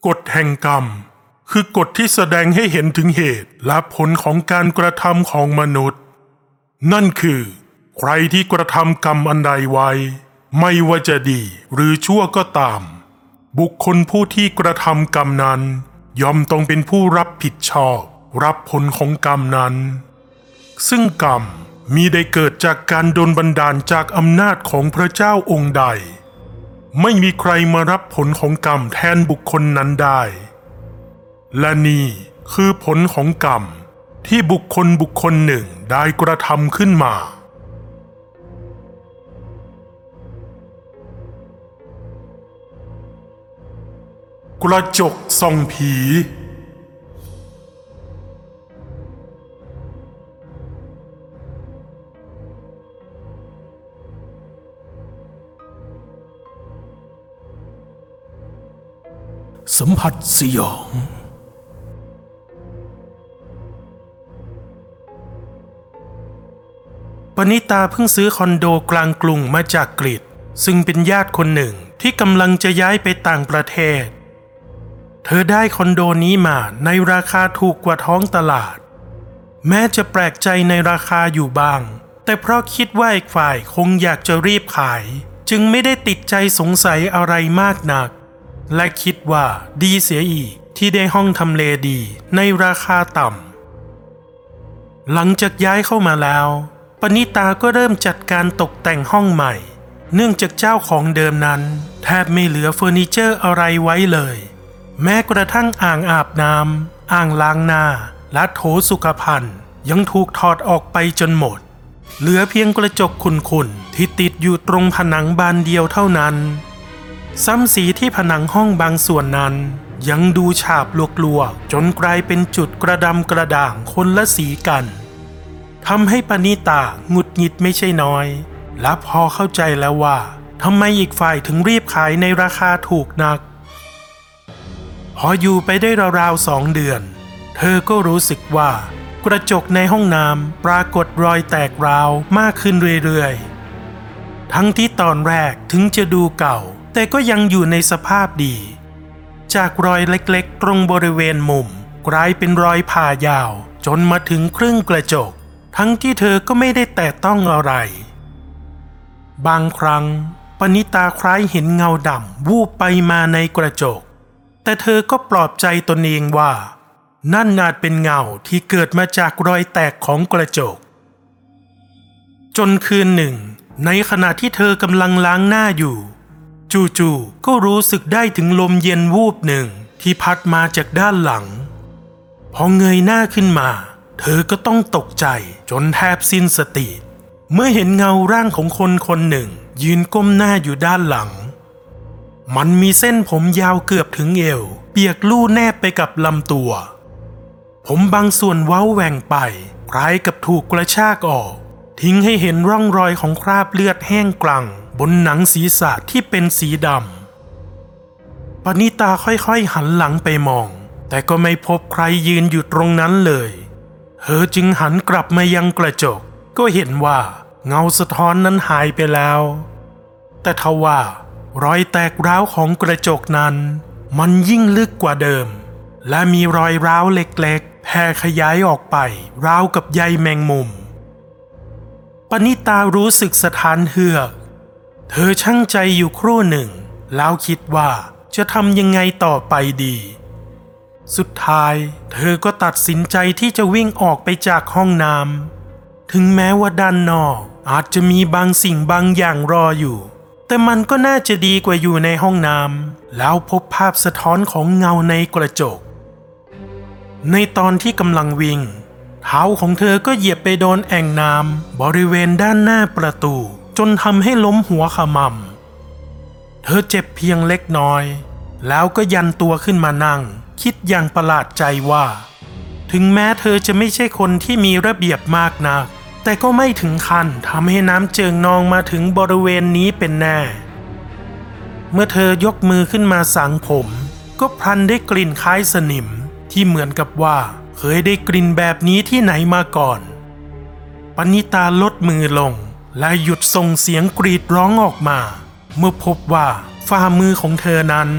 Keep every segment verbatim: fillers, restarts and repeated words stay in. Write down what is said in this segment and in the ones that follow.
กฎแห่งกรรมคือกฎที่แสดงให้เห็นถึงเหตุและผลของการกระทำของมนุษย์นั่นคือใครที่กระทำกรรมอันใดไว้ไม่ว่าจะดีหรือชั่วก็ตามบุคคลผู้ที่กระทำกรรมนั้นย่อมต้องเป็นผู้รับผิดชอบรับผลของกรรมนั้นซึ่งกรรมมิได้เกิดจากการโดนบันดาลจากอำนาจของพระเจ้าองค์ใดไม่มีใครมารับผลของกรรมแทนบุคคลนั้นได้และนี่คือผลของกรรมที่บุคคลบุคคลหนึ่งได้กระทำขึ้นมากระจกส่องผีสัมผัสสยองปณิตาเพิ่งซื้อคอนโดกลางกรุงมาจากกรีฑซึ่งเป็นญาติคนหนึ่งที่กำลังจะย้ายไปต่างประเทศเธอได้คอนโดนี้มาในราคาถูกกว่าท้องตลาดแม้จะแปลกใจในราคาอยู่บ้างแต่เพราะคิดว่าอีกฝ่ายคงอยากจะรีบขายจึงไม่ได้ติดใจสงสัยอะไรมากนักและคิดว่าดีเสียอีกที่ได้ห้องทำเลดีในราคาต่ำหลังจากย้ายเข้ามาแล้วปณิตาก็เริ่มจัดการตกแต่งห้องใหม่เนื่องจากเจ้าของเดิมนั้นแทบไม่เหลือเฟอร์นิเจอร์อะไรไว้เลยแม้กระทั่งอ่างอาบน้ำอ่างล้างหน้าและโถสุขภัณฑ์ยังถูกถอดออกไปจนหมดเหลือเพียงกระจกขุ่นๆที่ติดอยู่ตรงผนังบานเดียวเท่านั้นซ้ำสีที่ผนังห้องบางส่วนนั้นยังดูฉาบลวกๆจนกลายเป็นจุดกระดำกระด่างคนละสีกันทำให้ปณิตาหงุดหงิดไม่ใช่น้อยและพอเข้าใจแล้วว่าทำไมอีกฝ่ายถึงรีบขายในราคาถูกนักพออยู่ไปได้ราวๆสองเดือนเธอก็รู้สึกว่ากระจกในห้องน้ำปรากฏรอยแตกร้าวมากขึ้นเรื่อยๆทั้งที่ตอนแรกถึงจะดูเก่าแต่ก็ยังอยู่ในสภาพดีจากรอยเล็กๆตรงบริเวณมุมกลายเป็นรอยผ่ายาวจนมาถึงครึ่งกระจกทั้งที่เธอก็ไม่ได้แตะต้องอะไรบางครั้งปณิตาคล้ายเห็นเงาดำวูบไปมาในกระจกแต่เธอก็ปลอบใจตนเองว่านั่นอาจเป็นเงาที่เกิดมาจากรอยแตกของกระจกจนคืนหนึ่งในขณะที่เธอกำลังล้างหน้าอยู่จู่ๆก็รู้สึกได้ถึงลมเย็นวูบหนึ่งที่พัดมาจากด้านหลังพอเงยหน้าขึ้นมาเธอก็ต้องตกใจจนแทบสิ้นสติเมื่อเห็นเงาร่างของคนคนหนึ่งยืนก้มหน้าอยู่ด้านหลังมันมีเส้นผมยาวเกือบถึงเอวเปียกลู่แนบไปกับลำตัวผมบางส่วนเว้าแหว่งไปคล้ายกับถูกกระชากออกทิ้งให้เห็นร่องรอยของคราบเลือดแห้งกรังบนหนังศีรษะที่เป็นสีดำปณิตาค่อยๆหันหลังไปมองแต่ก็ไม่พบใครยืนอยู่ตรงนั้นเลยเธอจึงหันกลับมายังกระจกก็เห็นว่าเงาสะท้อนนั้นหายไปแล้วแต่ทว่ารอยแตกร้าวของกระจกนั้นมันยิ่งลึกกว่าเดิมและมีรอยร้าวเล็กๆแผ่ขยายออกไปราวกับใยแมงมุมปณิตารู้สึกสะท้านเฮือกเธอชั่งใจอยู่ครู่หนึ่งแล้วคิดว่าจะทำยังไงต่อไปดีสุดท้ายเธอก็ตัดสินใจที่จะวิ่งออกไปจากห้องน้ำถึงแม้ว่าด้านนอกอาจจะมีบางสิ่งบางอย่างรออยู่แต่มันก็น่าจะดีกว่าอยู่ในห้องน้ำแล้วพบภาพสะท้อนของเงาในกระจกในตอนที่กำลังวิ่งเท้าของเธอก็เหยียบไปโดนแอ่งน้ำบริเวณด้านหน้าประตูจนทำให้ล้มหัวขมำเธอเจ็บเพียงเล็กน้อยแล้วก็ยันตัวขึ้นมานั่งคิดอย่างประหลาดใจว่าถึงแม้เธอจะไม่ใช่คนที่มีระเบียบมากนักแต่ก็ไม่ถึงขั้นทำให้น้ำเจิ่งนองมาถึงบริเวณนี้เป็นแน่เมื่อเธอยกมือขึ้นมาสางผมก็พลันได้กลิ่นคล้ายสนิมที่เหมือนกับว่าเคยได้กลิ่นแบบนี้ที่ไหนมาก่อนปณิตาลดมือลงและหยุดส่งเสียงกรีดร้องออกมาเมื่อพบว่าฝ่ามือของเธอนั้น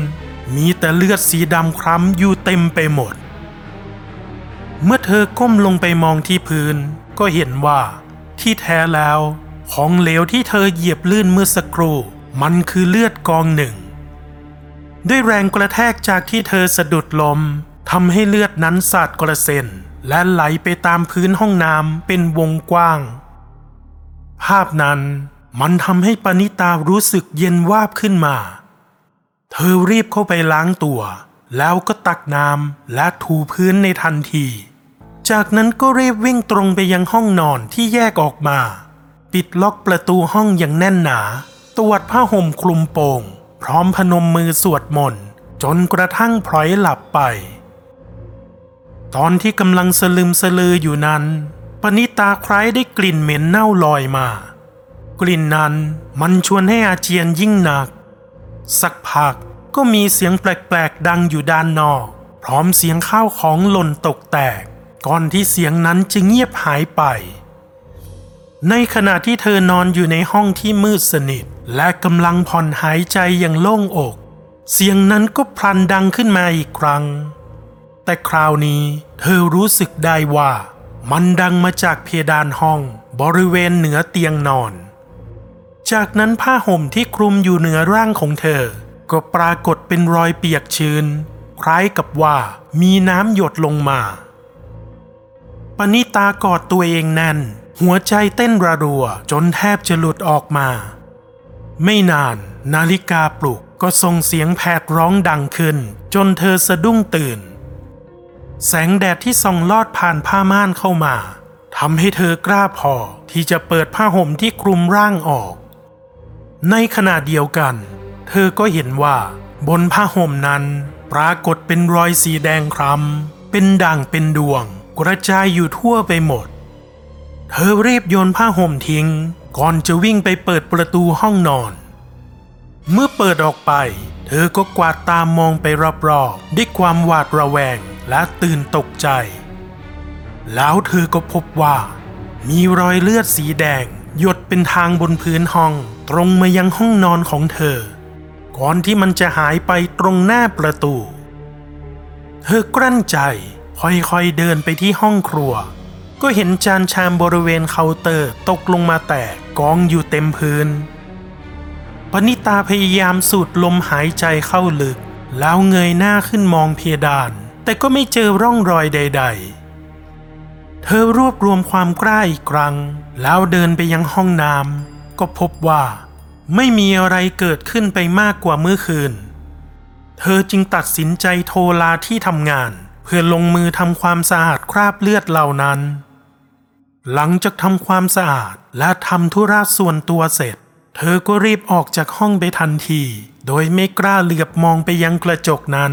มีแต่เลือดสีดำคล้ำอยู่เต็มไปหมดเมื่อเธอก้มลงไปมองที่พื้นก็เห็นว่าที่แท้แล้วของเหลวที่เธอเหยียบลื่นเมื่อสักครู่มันคือเลือดกองหนึ่งด้วยแรงกระแทกจากที่เธอสะดุดล้มทำให้เลือดนั้นสาดกระเซ็นและไหลไปตามพื้นห้องน้ำเป็นวงกว้างภาพนั้นมันทำให้ปณิตารู้สึกเย็นวาบขึ้นมาเธอรีบเข้าไปล้างตัวแล้วก็ตักน้ำและถูพื้นในทันทีจากนั้นก็รีบวิ่งตรงไปยังห้องนอนที่แยกออกมาปิดล็อกประตูห้องอย่างแน่นหนาตวัดผ้าห่มคลุมโปงพร้อมพนมมือสวดมนต์จนกระทั่งพลอยหลับไปตอนที่กำลังสลึมสลืออยู่นั้นปณิตาคล้ายได้กลิ่นเหม็นเน่าลอยมากลิ่นนั้นมันชวนให้อาเจียนยิ่งหนักสักพักก็มีเสียงแปลกๆดังอยู่ด้านนอกพร้อมเสียงข้าวของหล่นตกแตกก่อนที่เสียงนั้นจะเงียบหายไปในขณะที่เธอนอนอยู่ในห้องที่มืดสนิทและกำลังผ่อนหายใจอย่างโล่งอกเสียงนั้นก็พลันดังขึ้นมาอีกครั้งแต่คราวนี้เธอรู้สึกได้ว่ามันดังมาจากเพดานห้องบริเวณเหนือเตียงนอนจากนั้นผ้าห่มที่คลุมอยู่เหนือร่างของเธอก็ปรากฏเป็นรอยเปียกชื้นคล้ายกับว่ามีน้ำหยดลงมาปณิตากอดตัวเองแน่นหัวใจเต้นระรัวจนแทบจะหลุดออกมาไม่นานนาฬิกาปลุกก็ส่งเสียงแผดร้องดังขึ้นจนเธอสะดุ้งตื่นแสงแดดที่ส่องลอดผ่านผ้าม่านเข้ามาทำให้เธอกล้าพอที่จะเปิดผ้าห่มที่คลุมร่างออกในขณะเดียวกันเธอก็เห็นว่าบนผ้าห่มนั้นปรากฏเป็นรอยสีแดงคล้ำเป็นด่างเป็นดวงกระจายอยู่ทั่วไปหมดเธอรีบโยนผ้าห่มทิ้งก่อนจะวิ่งไปเปิดประตูห้องนอนเมื่อเปิดออกไปเธอก็กวาดตามมองไปรอบๆด้วยความหวาดระแวงและตื่นตกใจแล้วเธอก็พบว่ามีรอยเลือดสีแดงหยดเป็นทางบนพื้นห้องตรงมายังห้องนอนของเธอก่อนที่มันจะหายไปตรงหน้าประตูเธอกลั้นใจค่อยๆเดินไปที่ห้องครัวก็เห็นจานชามบริเวณเคาน์เตอร์ตกลงมาแตกกองอยู่เต็มพื้นปณิตาพยายามสูดลมหายใจเข้าลึกแล้วเงยหน้าขึ้นมองเพดานแต่ก็ไม่เจอร่องรอยใดๆเธอรวบรวมความกล้าอีกครั้งแล้วเดินไปยังห้องน้ำก็พบว่าไม่มีอะไรเกิดขึ้นไปมากกว่าเมื่อคืนเธอจึงตัดสินใจโทรลาที่ทำงานเพื่อลงมือทำความสะอาดคราบเลือดเหล่านั้นหลังจากทำความสะอาดและทำธุระส่วนตัวเสร็จเธอก็รีบออกจากห้องไปทันทีโดยไม่กล้าเหลือบมองไปยังกระจกนั้น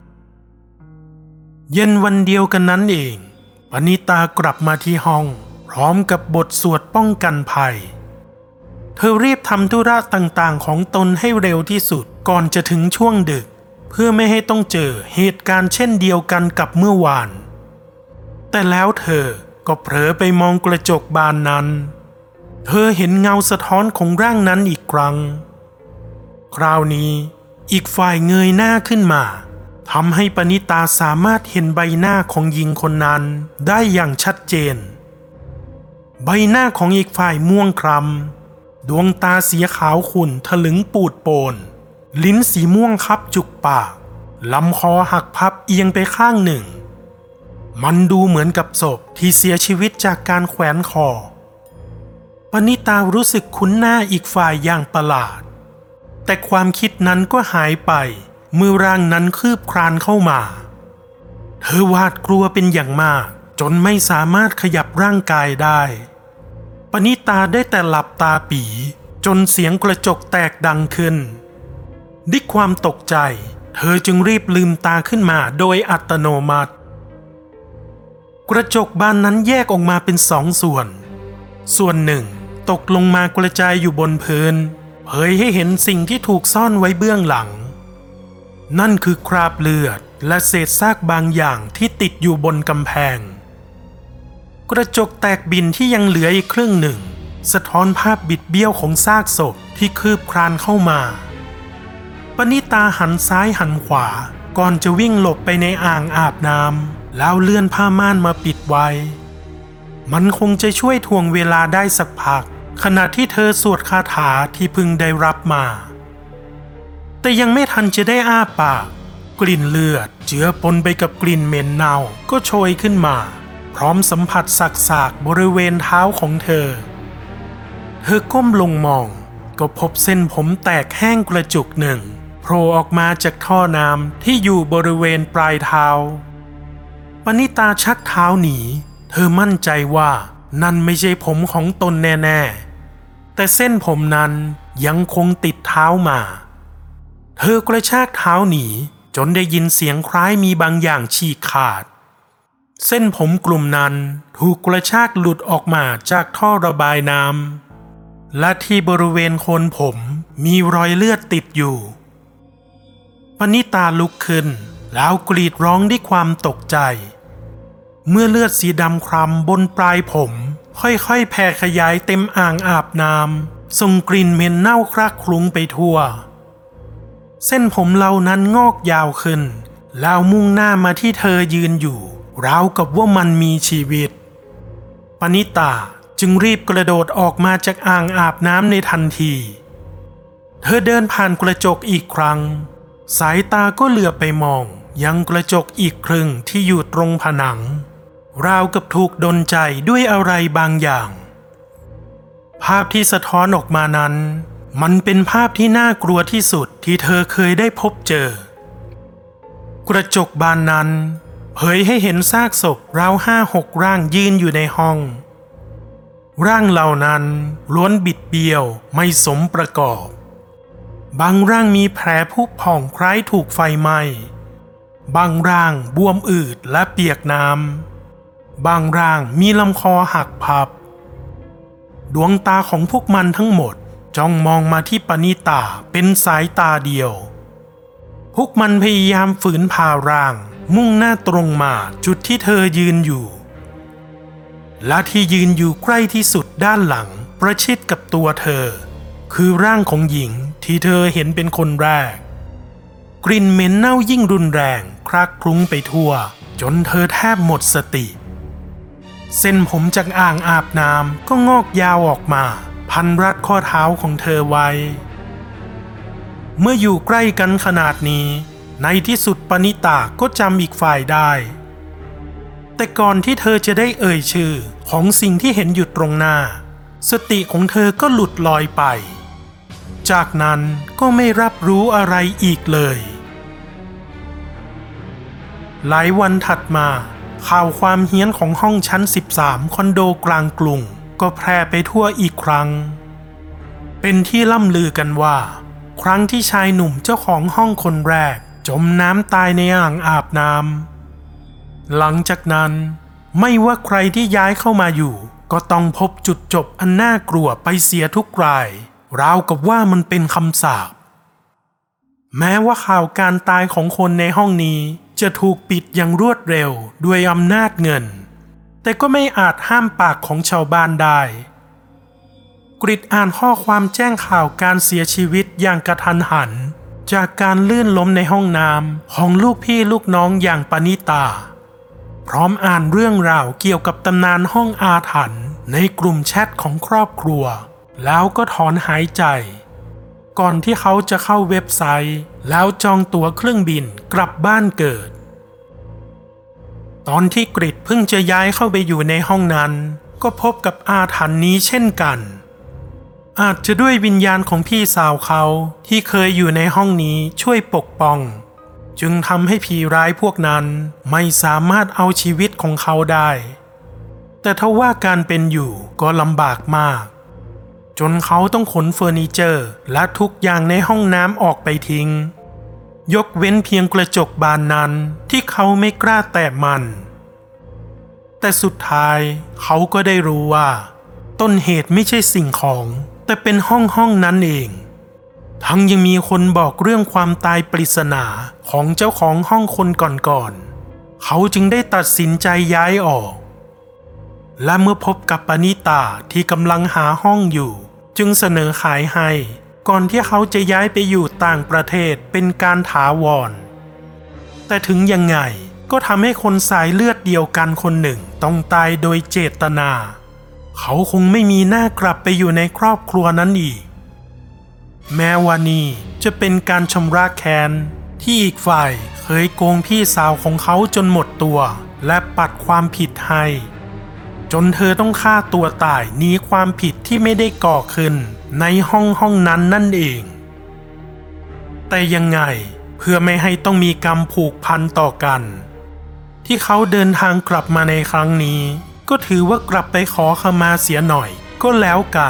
เย็นวันเดียวกันนั้นเองปณิตากลับมาที่ห้องพร้อมกับบทสวดป้องกันภัยเธอรีบทำธุระต่างๆของตนให้เร็วที่สุดก่อนจะถึงช่วงดึกเพื่อไม่ให้ต้องเจอเหตุการณ์เช่นเดียวกันกับเมื่อวานแต่แล้วเธอก็เผลอไปมองกระจกบานนั้นเธอเห็นเงาสะท้อนของร่างนั้นอีกครั้งคราวนี้อีกฝ่ายเงยหน้าขึ้นมาทำให้ปณิตาสามารถเห็นใบหน้าของหญิงคนนั้นได้อย่างชัดเจนใบหน้าของอีกฝ่ายม่วงคล้ำดวงตาสีขาวขุ่นถลึงปูดโปนลิ้นสีม่วงคับจุกปากลำคอหักพับเอียงไปข้างหนึ่งมันดูเหมือนกับศพที่เสียชีวิตจากการแขวนคอปณิตารู้สึกคุ้นหน้าอีกฝ่ายอย่างประหลาดแต่ความคิดนั้นก็หายไปเมื่อร่างนั้นคืบคลานเข้ามาเธอหวาดกลัวเป็นอย่างมากจนไม่สามารถขยับร่างกายได้ปณิตาได้แต่หลับตาปีจนเสียงกระจกแตกดังขึ้นด้วยความตกใจเธอจึงรีบลืมตาขึ้นมาโดยอัตโนมัติกระจกบานนั้นแยกออกมาเป็นสองส่วนส่วนหนึ่งตกลงมากระจายอยู่บนพื้นเผยให้เห็นสิ่งที่ถูกซ่อนไว้เบื้องหลังนั่นคือคราบเลือดและเศษซากบางอย่างที่ติดอยู่บนกำแพงกระจกแตกบินที่ยังเหลืออีกครึ่งหนึ่งสะท้อนภาพบิดเบี้ยวของซากศพที่คืบคลานเข้ามาปณิตาหันซ้ายหันขวาก่อนจะวิ่งหลบไปในอ่างอาบน้ำแล้วเลื่อนผ้าม่านมาปิดไว้มันคงจะช่วยทวงเวลาได้สักพักขณะที่เธอสวดคาถาที่พึงได้รับมาแต่ยังไม่ทันจะได้อ้าปากกลิ่นเลือดเจือปนไปกับกลิ่นเหม็นเน่าก็โชยขึ้นมาพร้อมสัมผัสสากๆบริเวณเท้าของเธอเธอก้มลงมองก็พบเส้นผมแตกแห้งกระจุกหนึ่งโผล่ออกมาจากท่อน้ำที่อยู่บริเวณปลายเท้าปณิตาชักเท้าหนีเธอมั่นใจว่านั่นไม่ใช่ผมของตนแน่ๆแต่เส้นผมนั้นยังคงติดเท้ามาเธอกระชากเท้าหนีจนได้ยินเสียงคล้ายมีบางอย่างฉีกขาดเส้นผมกลุ่มนั้นถูกกระชากหลุดออกมาจากท่อระบายน้ำและที่บริเวณโคนผมมีรอยเลือดติดอยู่ปณิตาลุกขึ้นแล้วกรีดร้องด้วยความตกใจเมื่อเลือดสีดำคล้ำบนปลายผมค่อยๆแผ่ขยายเต็มอ่างอาบน้ำส่งกลิ่นเหม็นเน่าคลักคลุ้งไปทั่วเส้นผมเหล่านั้นงอกยาวขึ้นแล้วมุ่งหน้ามาที่เธอยืนอยู่ราวกับว่ามันมีชีวิตปณิตาจึงรีบกระโดดออกมาจากอ่างอาบน้ำในทันทีเธอเดินผ่านกระจกอีกครั้งสายตาก็เหลือบไปมองยังกระจกอีกครึ่งที่อยู่ตรงผนังราวกับถูกดลใจด้วยอะไรบางอย่างภาพที่สะท้อนออกมานั้นมันเป็นภาพที่น่ากลัวที่สุดที่เธอเคยได้พบเจอกระจกบานนั้นเผยให้เห็นซากศพราวห้าหกร่างยืนอยู่ในห้องร่างเหล่านั้นล้วนบิดเบี้ยวไม่สมประกอบบางร่างมีแผลผุผ่องคล้ายถูกไฟไหม้บางร่างบวมอืดและเปียกน้ำบางร่างมีลำคอหักพับดวงตาของพวกมันทั้งหมดจ้องมองมาที่ปณิตาเป็นสายตาเดียวพวกมันพยายามฝืนพาร่างมุ่งหน้าตรงมาจุดที่เธอยืนอยู่และที่ยืนอยู่ใกล้ที่สุดด้านหลังประชิดกับตัวเธอคือร่างของหญิงที่เธอเห็นเป็นคนแรกกลิ่นเหม็นเน่ายิ่งรุนแรงคลักคลุ้งไปทั่วจนเธอแทบหมดสติเส้นผมจากอ่างอาบน้ำก็งอกยาวออกมาพันรัดข้อเท้าของเธอไว้เมื่ออยู่ใกล้กันขนาดนี้ในที่สุดปณิตาก็จำอีกฝ่ายได้แต่ก่อนที่เธอจะได้เอ่ยชื่อของสิ่งที่เห็นอยู่ตรงหน้าสติของเธอก็หลุดลอยไปจากนั้นก็ไม่รับรู้อะไรอีกเลยหลายวันถัดมาข่าวความเฮี้ยนของห้องชั้นสิบสามคอนโดกลางกรุงก็แพร่ไปทั่วอีกครั้งเป็นที่ล่ำลือกันว่าครั้งที่ชายหนุ่มเจ้าของห้องคนแรกจมน้ำตายในอ่างอาบน้ำหลังจากนั้นไม่ว่าใครที่ย้ายเข้ามาอยู่ก็ต้องพบจุดจบอันน่ากลัวไปเสียทุกรายราวกับว่ามันเป็นคำสาปแม้ว่าข่าวการตายของคนในห้องนี้จะถูกปิดอย่างรวดเร็วด้วยอำนาจเงินแต่ก็ไม่อาจห้ามปากของชาวบ้านได้กริดอ่านข้อความแจ้งข่าวการเสียชีวิตอย่างกระทันหันจากการลื่นล้มในห้องน้ำของลูกพี่ลูกน้องอย่างปณิตาพร้อมอ่านเรื่องราวเกี่ยวกับตำนานห้องอาถรรพ์ในกลุ่มแชทของครอบครัวแล้วก็ถอนหายใจก่อนที่เขาจะเข้าเว็บไซต์แล้วจองตั๋วเครื่องบินกลับบ้านเกิดตอนที่กริดเพิ่งจะย้ายเข้าไปอยู่ในห้องนั้นก็พบกับอาถรรพ์นี้เช่นกันอาจจะด้วยวิญญาณของพี่สาวเขาที่เคยอยู่ในห้องนี้ช่วยปกป้องจึงทำให้ผีร้ายพวกนั้นไม่สามารถเอาชีวิตของเขาได้แต่ทว่าการเป็นอยู่ก็ลำบากมากจนเขาต้องขนเฟอร์นิเจอร์และทุกอย่างในห้องน้ำออกไปทิ้งยกเว้นเพียงกระจกบานนั้นที่เขาไม่กล้าแตะมันแต่สุดท้ายเขาก็ได้รู้ว่าต้นเหตุไม่ใช่สิ่งของแต่เป็นห้องห้องนั้นเองทั้งยังมีคนบอกเรื่องความตายปริศนาของเจ้าของห้องคนก่อนๆเขาจึงได้ตัดสินใจย้ายออกและเมื่อพบกับปณิตาที่กำลังหาห้องอยู่จึงเสนอขายให้ก่อนที่เขาจะย้ายไปอยู่ต่างประเทศเป็นการถาวรแต่ถึงยังไงก็ทำให้คนสายเลือดเดียวกันคนหนึ่งต้องตายโดยเจตนาเขาคงไม่มีหน้ากลับไปอยู่ในครอบครัวนั้นอีกแม้ว่านี่จะเป็นการชำระแค้นที่อีกฝ่ายเคยโกงพี่สาวของเขาจนหมดตัวและปัดความผิดให้จนเธอต้องฆ่าตัวตายหนีความผิดที่ไม่ได้ก่อขึ้นในห้องห้องนั้นนั่นเองแต่ยังไงเพื่อไม่ให้ต้องมีกรรมผูกพันต่อกันที่เขาเดินทางกลับมาในครั้งนี้ก็ถือว่ากลับไปขอขมาเสียหน่อยก็แล้วกัน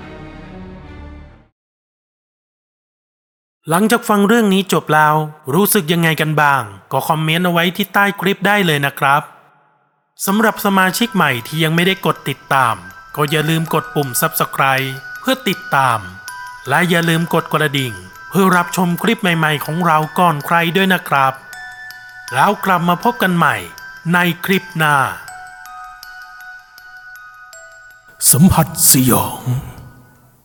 หลังจากฟังเรื่องนี้จบแล้วรู้สึกยังไงกันบ้างก็คอมเมนต์เอาไว้ที่ใต้คลิปได้เลยนะครับสำหรับสมาชิกใหม่ที่ยังไม่ได้กดติดตามก็อย่าลืมกดปุ่ม ซับสไครบ์ เพื่อติดตามและอย่าลืมกดกระดิ่งเพื่อรับชมคลิปใหม่ๆของเราก่อนใครด้วยนะครับแล้วกลับมาพบกันใหม่ในคลิปหน้าสัมผัสสยอง